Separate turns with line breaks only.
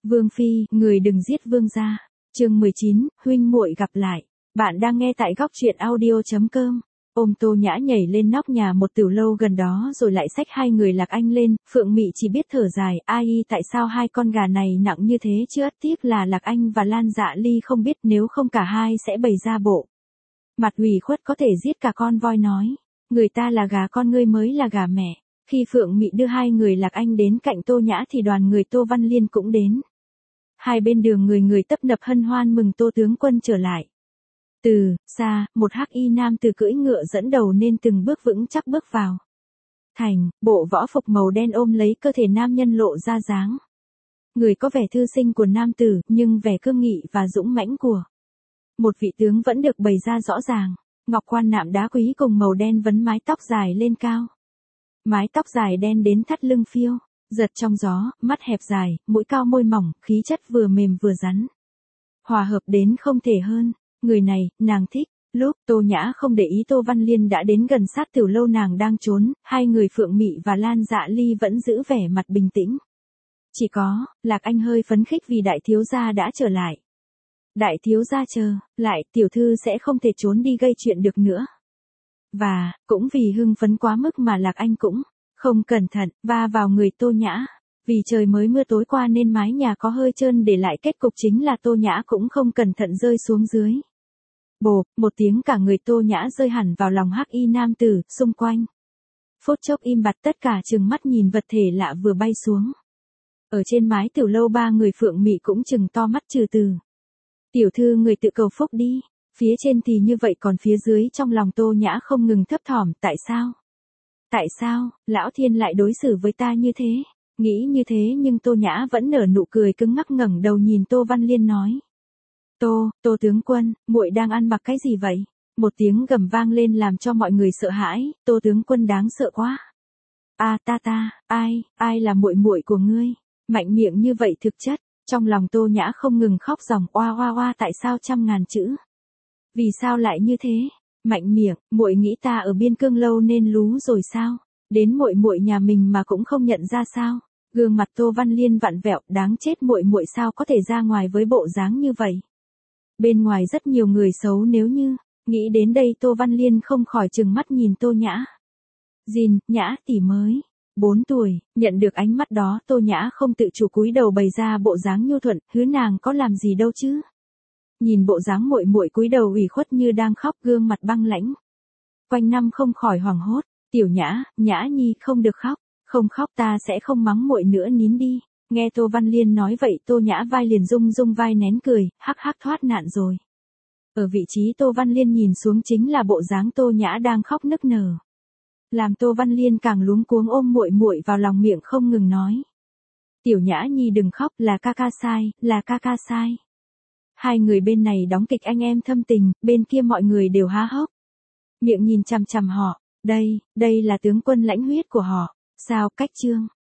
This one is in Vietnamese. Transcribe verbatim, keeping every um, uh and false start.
Vương phi, người đừng giết vương gia. Chương mười chín, huynh muội gặp lại. Bạn đang nghe tại góc truyện audio chấm com. Ôm Tô Nhã nhảy lên nóc nhà một tiểu lâu gần đó rồi lại xách hai người Lạc Anh lên, Phượng Mị chỉ biết thở dài, ai tại sao hai con gà này nặng như thế chứ, ất tiếc là Lạc Anh và Lan Dạ Ly không biết, nếu không cả hai sẽ bày ra bộ mặt ủy khuất có thể giết cả con voi nói, người ta là gà con ngươi mới là gà mẹ. Khi Phượng Mị đưa hai người Lạc Anh đến cạnh Tô Nhã thì đoàn người Tô Văn Liên cũng đến. Hai bên đường người người tấp nập hân hoan mừng Tô tướng quân trở lại. Từ xa, một hắc y nam từ cưỡi ngựa dẫn đầu nên từng bước vững chắc bước vào thành, bộ võ phục màu đen ôm lấy cơ thể nam nhân lộ ra dáng người có vẻ thư sinh của nam tử, nhưng vẻ cương nghị và dũng mãnh của một vị tướng vẫn được bày ra rõ ràng. Ngọc quan nạm đá quý cùng màu đen vấn mái tóc dài lên cao. Mái tóc dài đen đến thắt lưng phiêu, giật trong gió, mắt hẹp dài, mũi cao môi mỏng, khí chất vừa mềm vừa rắn. Hòa hợp đến không thể hơn. Người này, nàng thích. Lúc Tô Nhã không để ý Tô Văn Liên đã đến gần sát tiểu lâu nàng đang trốn, hai người Phượng Mị và Lan Dạ Ly vẫn giữ vẻ mặt bình tĩnh. Chỉ có, Lạc Anh hơi phấn khích vì đại thiếu gia đã trở lại. Đại thiếu gia chờ, lại, tiểu thư sẽ không thể trốn đi gây chuyện được nữa. Và, cũng vì hưng phấn quá mức mà Lạc Anh cũng không cẩn thận, va vào người Tô Nhã. Vì trời mới mưa tối qua nên mái nhà có hơi trơn, để lại kết cục chính là Tô Nhã cũng không cẩn thận rơi xuống dưới. Bộp, một tiếng cả người Tô Nhã rơi hẳn vào lòng hắc y nam tử, xung quanh. Phút chốc im bặt, tất cả trừng mắt nhìn vật thể lạ vừa bay xuống. Ở trên mái tiểu lâu ba người Phượng Mị cũng trừng to mắt trừ từ. Tiểu thư người tự cầu phúc đi, phía trên thì như vậy còn phía dưới trong lòng Tô Nhã không ngừng thấp thỏm, tại sao? Tại sao, lão thiên lại đối xử với ta như thế? Nghĩ như thế nhưng Tô Nhã vẫn nở nụ cười cứng ngắc, ngẩng đầu nhìn Tô Văn Liên nói. Tô, Tô tướng quân, muội đang ăn mặc cái gì vậy? Một tiếng gầm vang lên làm cho mọi người sợ hãi, Tô tướng quân đáng sợ quá. A à, ta ta, ai, ai là muội muội của ngươi? Mạnh miệng như vậy thực chất, trong lòng Tô Nhã không ngừng khóc ròng oa oa oa, tại sao trăm ngàn chữ? Vì sao lại như thế? Mạnh miệng, muội nghĩ ta ở biên cương lâu nên lú rồi sao? Đến muội muội nhà mình mà cũng không nhận ra sao? Gương mặt Tô Văn Liên vặn vẹo, đáng chết, muội muội sao có thể ra ngoài với bộ dáng như vậy? Bên ngoài rất nhiều người xấu, nếu như nghĩ đến đây Tô Văn Liên không khỏi trừng mắt nhìn Tô Nhã. Dìn, Nhã tỷ mới bốn tuổi, nhận được ánh mắt đó Tô Nhã không tự chủ cúi đầu bày ra bộ dáng nhu thuận, hứa nàng có làm gì đâu chứ. Nhìn bộ dáng muội muội cúi đầu ủy khuất như đang khóc, gương mặt băng lãnh. Quanh năm không khỏi hoảng hốt, tiểu Nhã, Nhã nhi không được khóc, không khóc ta sẽ không mắng muội nữa, nín đi. Nghe Tô Văn Liên nói vậy Tô Nhã vai liền rung rung vai nén cười, hắc hắc thoát nạn rồi. Ở vị trí Tô Văn Liên nhìn xuống chính là bộ dáng Tô Nhã đang khóc nức nở. Làm Tô Văn Liên càng luống cuống ôm muội muội vào lòng, miệng không ngừng nói. Tiểu Nhã nhi đừng khóc, là ca ca sai, là ca ca sai. Hai người bên này đóng kịch anh em thâm tình, bên kia mọi người đều há hốc miệng nhìn chằm chằm họ. Đây, đây là tướng quân lãnh huyết của họ. Sao, cách trương,